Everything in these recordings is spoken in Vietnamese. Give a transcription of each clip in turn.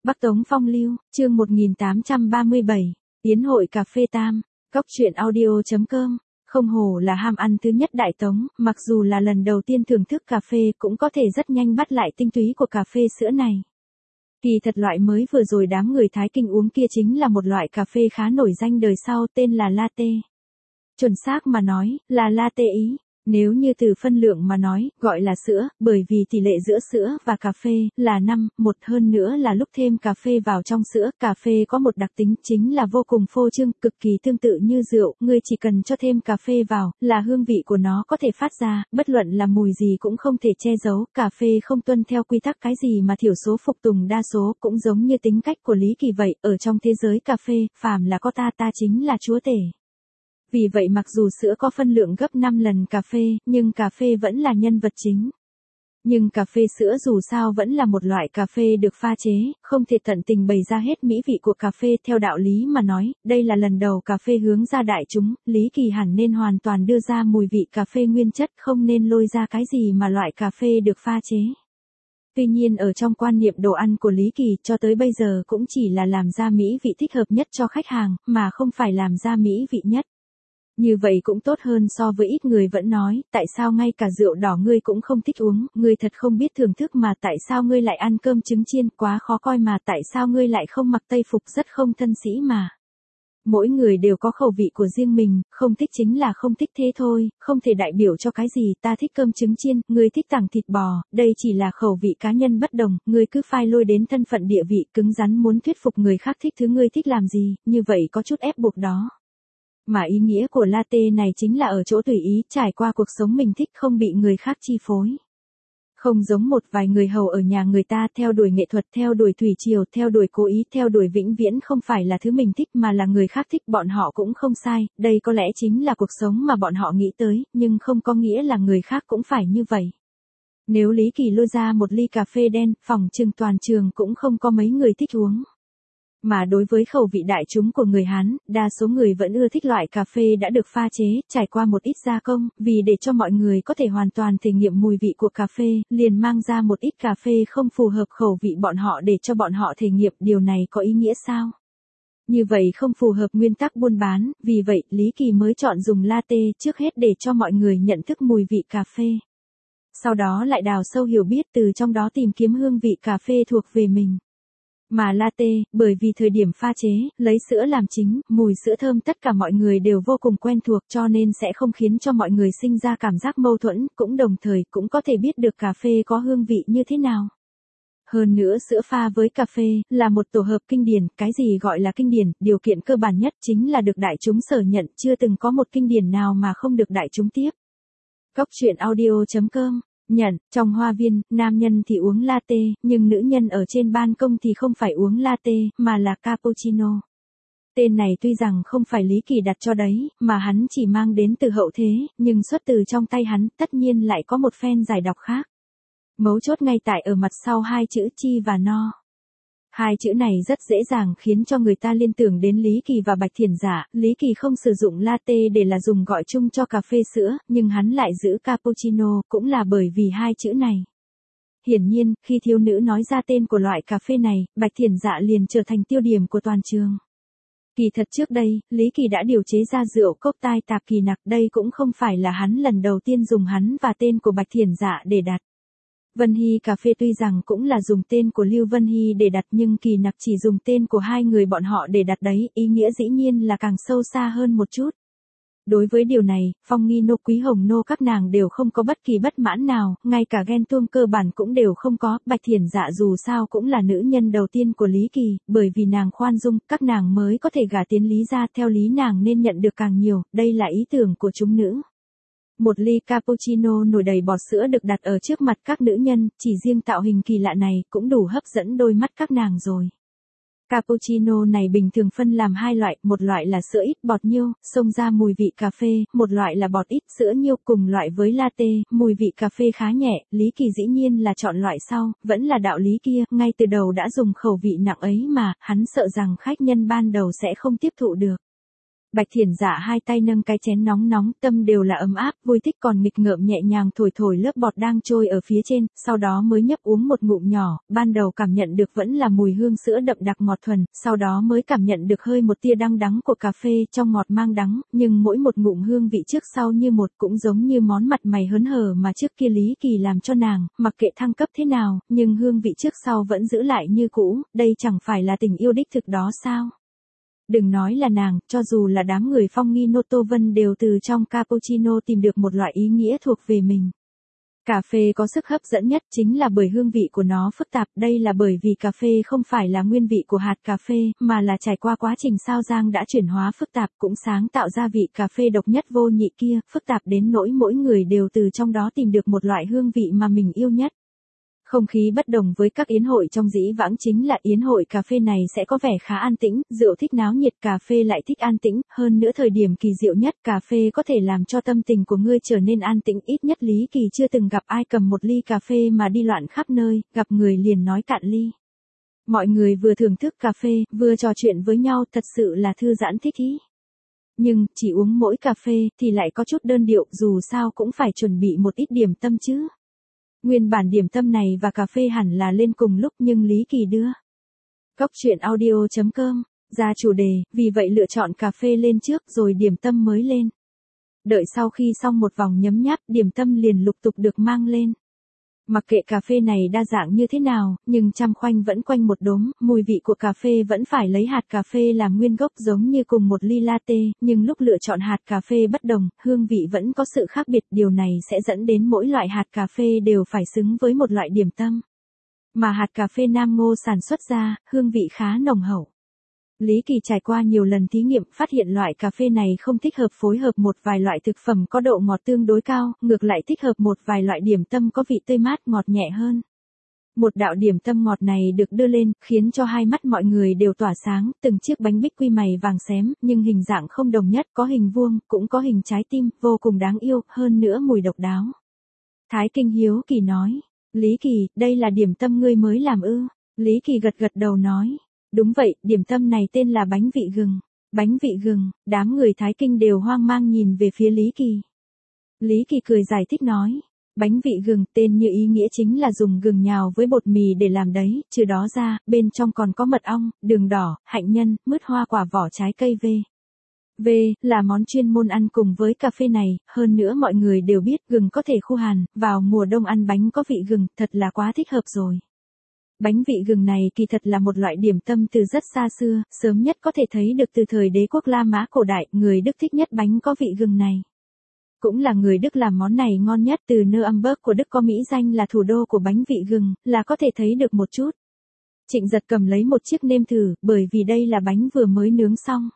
Bắc Tống Phong Lưu, chương 1837, Tiến hội cà phê Tam, Cóc truyện audio.com. Không hổ là ham ăn thứ nhất Đại Tống, mặc dù là lần đầu tiên thưởng thức cà phê cũng có thể rất nhanh bắt lại tinh túy của cà phê sữa này. Kỳ thật loại mới vừa rồi đám người Thái Kinh uống kia chính là một loại cà phê khá nổi danh đời sau tên là latte. Chuẩn xác mà nói, là latte Ý. Nếu như từ phân lượng mà nói, gọi là sữa, bởi vì tỷ lệ giữa sữa và cà phê là 5:1, hơn nữa là lúc thêm cà phê vào trong sữa, cà phê có một đặc tính chính là vô cùng phô trương, cực kỳ tương tự như rượu, ngươi chỉ cần cho thêm cà phê vào, là hương vị của nó có thể phát ra, bất luận là mùi gì cũng không thể che giấu, cà phê không tuân theo quy tắc cái gì mà thiểu số phục tùng đa số, cũng giống như tính cách của Lý Kỳ vậy, ở trong thế giới cà phê, phàm là có ta chính là chúa tể. Vì vậy mặc dù sữa có phân lượng gấp 5 lần cà phê, nhưng cà phê vẫn là nhân vật chính. Nhưng cà phê sữa dù sao vẫn là một loại cà phê được pha chế, không thể tận tình bày ra hết mỹ vị của cà phê theo đạo lý mà nói, đây là lần đầu cà phê hướng ra đại chúng, Lý Kỳ hẳn nên hoàn toàn đưa ra mùi vị cà phê nguyên chất, không nên lôi ra cái gì mà loại cà phê được pha chế. Tuy nhiên ở trong quan niệm đồ ăn của Lý Kỳ cho tới bây giờ cũng chỉ là làm ra mỹ vị thích hợp nhất cho khách hàng, mà không phải làm ra mỹ vị nhất. Như vậy cũng tốt hơn so với ít người vẫn nói, tại sao ngay cả rượu đỏ ngươi cũng không thích uống, ngươi thật không biết thưởng thức mà tại sao ngươi lại ăn cơm trứng chiên quá khó coi mà tại sao ngươi lại không mặc tây phục rất không thân sĩ mà. Mỗi người đều có khẩu vị của riêng mình, không thích chính là không thích thế thôi, không thể đại biểu cho cái gì, ta thích cơm trứng chiên, ngươi thích tảng thịt bò, đây chỉ là khẩu vị cá nhân bất đồng, ngươi cứ phai lôi đến thân phận địa vị cứng rắn muốn thuyết phục người khác thích thứ ngươi thích làm gì, như vậy có chút ép buộc đó. Mà ý nghĩa của latte này chính là ở chỗ tùy ý, trải qua cuộc sống mình thích không bị người khác chi phối. Không giống một vài người hầu ở nhà người ta theo đuổi nghệ thuật, theo đuổi thủy triều, theo đuổi cố ý, theo đuổi vĩnh viễn không phải là thứ mình thích mà là người khác thích bọn họ cũng không sai, đây có lẽ chính là cuộc sống mà bọn họ nghĩ tới, nhưng không có nghĩa là người khác cũng phải như vậy. Nếu Lý Kỳ lôi ra một ly cà phê đen, phòng trừng toàn trường cũng không có mấy người thích uống. Mà đối với khẩu vị đại chúng của người Hán, đa số người vẫn ưa thích loại cà phê đã được pha chế, trải qua một ít gia công, vì để cho mọi người có thể hoàn toàn thể nghiệm mùi vị của cà phê, liền mang ra một ít cà phê không phù hợp khẩu vị bọn họ để cho bọn họ thể nghiệm, điều này có ý nghĩa sao? Như vậy không phù hợp nguyên tắc buôn bán, vì vậy Lý Kỳ mới chọn dùng latte trước hết để cho mọi người nhận thức mùi vị cà phê. Sau đó lại đào sâu hiểu biết từ trong đó tìm kiếm hương vị cà phê thuộc về mình. Mà latte, bởi vì thời điểm pha chế, lấy sữa làm chính, mùi sữa thơm tất cả mọi người đều vô cùng quen thuộc cho nên sẽ không khiến cho mọi người sinh ra cảm giác mâu thuẫn, cũng đồng thời cũng có thể biết được cà phê có hương vị như thế nào. Hơn nữa sữa pha với cà phê là một tổ hợp kinh điển, cái gì gọi là kinh điển, điều kiện cơ bản nhất chính là được đại chúng sở nhận, chưa từng có một kinh điển nào mà không được đại chúng tiếp. Cóc truyện audio.com. Nhận, trong hoa viên, nam nhân thì uống latte, nhưng nữ nhân ở trên ban công thì không phải uống latte, mà là cappuccino. Tên này tuy rằng không phải Lý Kỳ đặt cho đấy, mà hắn chỉ mang đến từ hậu thế, nhưng xuất từ trong tay hắn, tất nhiên lại có một phen giải đọc khác. Mấu chốt ngay tại ở mặt sau hai chữ chi và no. Hai chữ này rất dễ dàng khiến cho người ta liên tưởng đến Lý Kỳ và Bạch Thiển Giả, Lý Kỳ không sử dụng latte để là dùng gọi chung cho cà phê sữa, nhưng hắn lại giữ cappuccino, cũng là bởi vì hai chữ này. Hiển nhiên, khi thiếu nữ nói ra tên của loại cà phê này, Bạch Thiển Dạ liền trở thành tiêu điểm của toàn trường. Kỳ thật trước đây, Lý Kỳ đã điều chế ra rượu cốc tai tạp kỳ nặc, đây cũng không phải là hắn lần đầu tiên dùng hắn và tên của Bạch Thiển Dạ để đặt. Vân Hy cà phê tuy rằng cũng là dùng tên của Lưu Vân Hy để đặt nhưng kỳ nặc chỉ dùng tên của hai người bọn họ để đặt đấy, ý nghĩa dĩ nhiên là càng sâu xa hơn một chút. Đối với điều này, Phong Nghi Nô Quý Hồng Nô các nàng đều không có bất kỳ bất mãn nào, ngay cả ghen tuông cơ bản cũng đều không có, Bạch Thiển Dạ dù sao cũng là nữ nhân đầu tiên của Lý Kỳ, bởi vì nàng khoan dung, các nàng mới có thể gả tiến Lý ra, theo lý nàng nên nhận được càng nhiều, đây là ý tưởng của chúng nữ. Một ly cappuccino nồi đầy bọt sữa được đặt ở trước mặt các nữ nhân, chỉ riêng tạo hình kỳ lạ này cũng đủ hấp dẫn đôi mắt các nàng rồi. Cappuccino này bình thường phân làm hai loại, một loại là sữa ít bọt nhiêu, xông ra mùi vị cà phê, một loại là bọt ít sữa nhiêu, cùng loại với latte, mùi vị cà phê khá nhẹ, Lý Kỳ dĩ nhiên là chọn loại sau, vẫn là đạo lý kia, ngay từ đầu đã dùng khẩu vị nặng ấy mà, hắn sợ rằng khách nhân ban đầu sẽ không tiếp thụ được. Bạch Thiển Dạ hai tay nâng cái chén nóng nóng, tâm đều là ấm áp, vui thích còn nghịch ngợm nhẹ nhàng thổi thổi lớp bọt đang trôi ở phía trên, sau đó mới nhấp uống một ngụm nhỏ, ban đầu cảm nhận được vẫn là mùi hương sữa đậm đặc ngọt thuần, sau đó mới cảm nhận được hơi một tia đắng đắng của cà phê trong ngọt mang đắng, nhưng mỗi một ngụm hương vị trước sau như một, cũng giống như món mặt mày hớn hở mà trước kia Lý Kỳ làm cho nàng, mặc kệ thăng cấp thế nào, nhưng hương vị trước sau vẫn giữ lại như cũ, đây chẳng phải là tình yêu đích thực đó sao? Đừng nói là nàng, cho dù là đám người Phong Nghi Nô Tô Vân đều từ trong cappuccino tìm được một loại ý nghĩa thuộc về mình. Cà phê có sức hấp dẫn nhất chính là bởi hương vị của nó phức tạp, đây là bởi vì cà phê không phải là nguyên vị của hạt cà phê, mà là trải qua quá trình sao rang đã chuyển hóa phức tạp cũng sáng tạo ra vị cà phê độc nhất vô nhị kia, phức tạp đến nỗi mỗi người đều từ trong đó tìm được một loại hương vị mà mình yêu nhất. Không khí bất đồng với các yến hội trong dĩ vãng chính là yến hội cà phê này sẽ có vẻ khá an tĩnh, rượu thích náo nhiệt, cà phê lại thích an tĩnh, hơn nữa thời điểm kỳ diệu nhất cà phê có thể làm cho tâm tình của ngươi trở nên an tĩnh, ít nhất Lý Kỳ chưa từng gặp ai cầm một ly cà phê mà đi loạn khắp nơi, gặp người liền nói cạn ly. Mọi người vừa thưởng thức cà phê, vừa trò chuyện với nhau, thật sự là thư giãn thích ý. Nhưng, chỉ uống mỗi cà phê thì lại có chút đơn điệu, dù sao cũng phải chuẩn bị một ít điểm tâm chứ. Nguyên bản điểm tâm này và cà phê hẳn là lên cùng lúc nhưng Lý Kỳ đưa Cóc truyện audio.com ra chủ đề, vì vậy lựa chọn cà phê lên trước rồi điểm tâm mới lên. Đợi sau khi xong một vòng nhấm nháp, điểm tâm liền lục tục được mang lên. Mặc kệ cà phê này đa dạng như thế nào, nhưng trăm khoanh vẫn quanh một đốm, mùi vị của cà phê vẫn phải lấy hạt cà phê làm nguyên gốc giống như cùng một ly latte, nhưng lúc lựa chọn hạt cà phê bất đồng, hương vị vẫn có sự khác biệt, điều này sẽ dẫn đến mỗi loại hạt cà phê đều phải xứng với một loại điểm tâm. Mà hạt cà phê Nam Ngô sản xuất ra, hương vị khá nồng hậu. Lý Kỳ trải qua nhiều lần thí nghiệm, phát hiện loại cà phê này không thích hợp phối hợp một vài loại thực phẩm có độ ngọt tương đối cao, ngược lại thích hợp một vài loại điểm tâm có vị tươi mát ngọt nhẹ hơn. Một đạo điểm tâm ngọt này được đưa lên, khiến cho hai mắt mọi người đều tỏa sáng, từng chiếc bánh bích quy mày vàng xém, nhưng hình dạng không đồng nhất, có hình vuông, cũng có hình trái tim, vô cùng đáng yêu, hơn nữa mùi độc đáo. Thái Kinh hiếu kỳ nói, Lý Kỳ, đây là điểm tâm ngươi mới làm ư? Lý Kỳ gật gật đầu nói. Đúng vậy, điểm tâm này tên là bánh vị gừng. Bánh vị gừng, đám người Thái Kinh đều hoang mang nhìn về phía Lý Kỳ. Lý Kỳ cười giải thích nói, bánh vị gừng tên như ý nghĩa chính là dùng gừng nhào với bột mì để làm đấy, trừ đó ra, bên trong còn có mật ong, đường đỏ, hạnh nhân, mứt hoa quả vỏ trái cây V là món chuyên môn ăn cùng với cà phê này, hơn nữa mọi người đều biết gừng có thể khô hàn, vào mùa đông ăn bánh có vị gừng, thật là quá thích hợp rồi. Bánh vị gừng này kỳ thật là một loại điểm tâm từ rất xa xưa, sớm nhất có thể thấy được từ thời đế quốc La Mã cổ đại, người Đức thích nhất bánh có vị gừng này. Cũng là người Đức làm món này ngon nhất, từ Nuremberg của Đức có mỹ danh là thủ đô của bánh vị gừng, là có thể thấy được một chút. Trịnh Giật cầm lấy một chiếc nêm thử, bởi vì đây là bánh vừa mới nướng xong.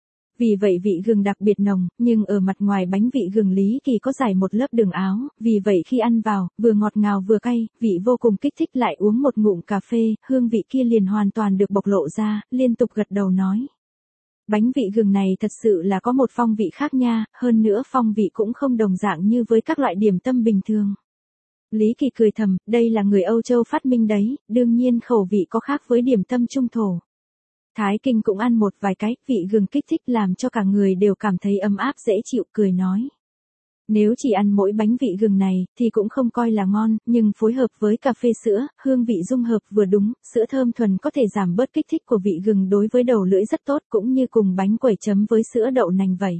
Vì vậy vị gừng đặc biệt nồng, nhưng ở mặt ngoài bánh vị gừng Lý Kỳ có dải một lớp đường áo, vì vậy khi ăn vào, vừa ngọt ngào vừa cay, vị vô cùng kích thích, lại uống một ngụm cà phê, hương vị kia liền hoàn toàn được bộc lộ ra, liên tục gật đầu nói. Bánh vị gừng này thật sự là có một phong vị khác nha, hơn nữa phong vị cũng không đồng dạng như với các loại điểm tâm bình thường. Lý Kỳ cười thầm, đây là người Âu Châu phát minh đấy, đương nhiên khẩu vị có khác với điểm tâm trung thổ. Thái Kinh cũng ăn một vài cái, vị gừng kích thích làm cho cả người đều cảm thấy ấm áp dễ chịu, cười nói. Nếu chỉ ăn mỗi bánh vị gừng này, thì cũng không coi là ngon, nhưng phối hợp với cà phê sữa, hương vị dung hợp vừa đúng, sữa thơm thuần có thể giảm bớt kích thích của vị gừng đối với đầu lưỡi rất tốt, cũng như cùng bánh quẩy chấm với sữa đậu nành vậy.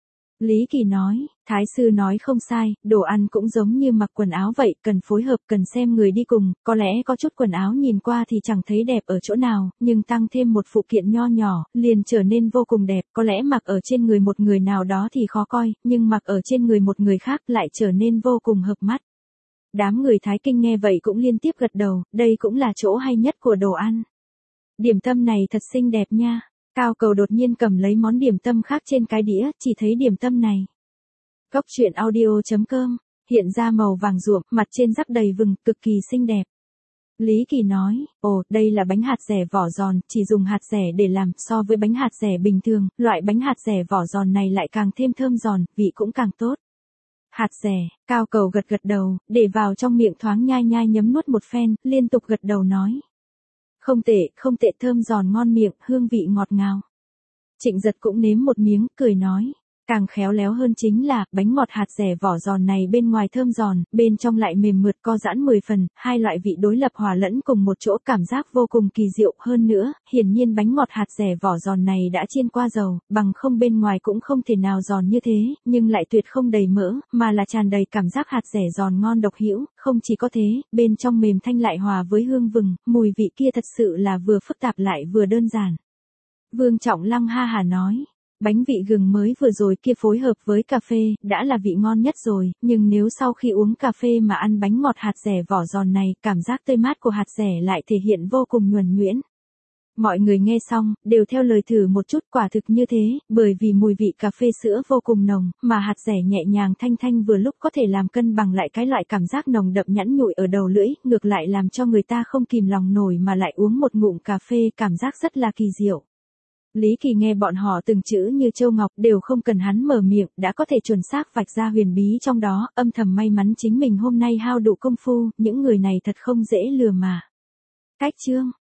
Lý Kỳ nói, Thái sư nói không sai, đồ ăn cũng giống như mặc quần áo vậy, cần phối hợp, cần xem người đi cùng, có lẽ có chút quần áo nhìn qua thì chẳng thấy đẹp ở chỗ nào, nhưng tăng thêm một phụ kiện nho nhỏ, liền trở nên vô cùng đẹp, có lẽ mặc ở trên người một người nào đó thì khó coi, nhưng mặc ở trên người một người khác lại trở nên vô cùng hợp mắt. Đám người Thái Kinh nghe vậy cũng liên tiếp gật đầu, đây cũng là chỗ hay nhất của đồ ăn. Điểm tâm này thật xinh đẹp nha. Cao Cầu đột nhiên cầm lấy món điểm tâm khác trên cái đĩa, chỉ thấy điểm tâm này. Cóc truyện audio.com, hiện ra màu vàng ruộm, mặt trên rắc đầy vừng, cực kỳ xinh đẹp. Lý Kỳ nói, ồ, đây là bánh hạt dẻ vỏ giòn, chỉ dùng hạt dẻ để làm, so với bánh hạt dẻ bình thường, loại bánh hạt dẻ vỏ giòn này lại càng thêm thơm giòn, vị cũng càng tốt. Hạt dẻ, Cao Cầu gật gật đầu, để vào trong miệng thoáng nhai nhai nhấm nuốt một phen, liên tục gật đầu nói. Không tệ, thơm giòn ngon miệng, hương vị ngọt ngào. Trịnh Giật cũng nếm một miếng, cười nói. Càng khéo léo hơn chính là, bánh ngọt hạt dẻ vỏ giòn này bên ngoài thơm giòn, bên trong lại mềm mượt co giãn 10 phần, hai loại vị đối lập hòa lẫn cùng một chỗ cảm giác vô cùng kỳ diệu hơn nữa, hiển nhiên bánh ngọt hạt dẻ vỏ giòn này đã chiên qua dầu, bằng không bên ngoài cũng không thể nào giòn như thế, nhưng lại tuyệt không đầy mỡ, mà là tràn đầy cảm giác hạt dẻ giòn ngon độc hữu, không chỉ có thế, bên trong mềm thanh lại hòa với hương vừng, mùi vị kia thật sự là vừa phức tạp lại vừa đơn giản. Vương Trọng Lăng ha hà nói. Bánh vị gừng mới vừa rồi kia phối hợp với cà phê, đã là vị ngon nhất rồi, nhưng nếu sau khi uống cà phê mà ăn bánh ngọt hạt dẻ vỏ giòn này, cảm giác tươi mát của hạt dẻ lại thể hiện vô cùng nhuần nhuyễn. Mọi người nghe xong, đều theo lời thử một chút, quả thực như thế, bởi vì mùi vị cà phê sữa vô cùng nồng, mà hạt dẻ nhẹ nhàng thanh thanh vừa lúc có thể làm cân bằng lại cái loại cảm giác nồng đậm nhẵn nhụi ở đầu lưỡi, ngược lại làm cho người ta không kìm lòng nổi mà lại uống một ngụm cà phê, cảm giác rất là kỳ diệu. Lý Kỳ nghe bọn họ từng chữ như châu ngọc đều không cần hắn mở miệng, đã có thể chuẩn xác vạch ra huyền bí trong đó, âm thầm may mắn chính mình hôm nay hao đủ công phu, những người này thật không dễ lừa mà. Cách chương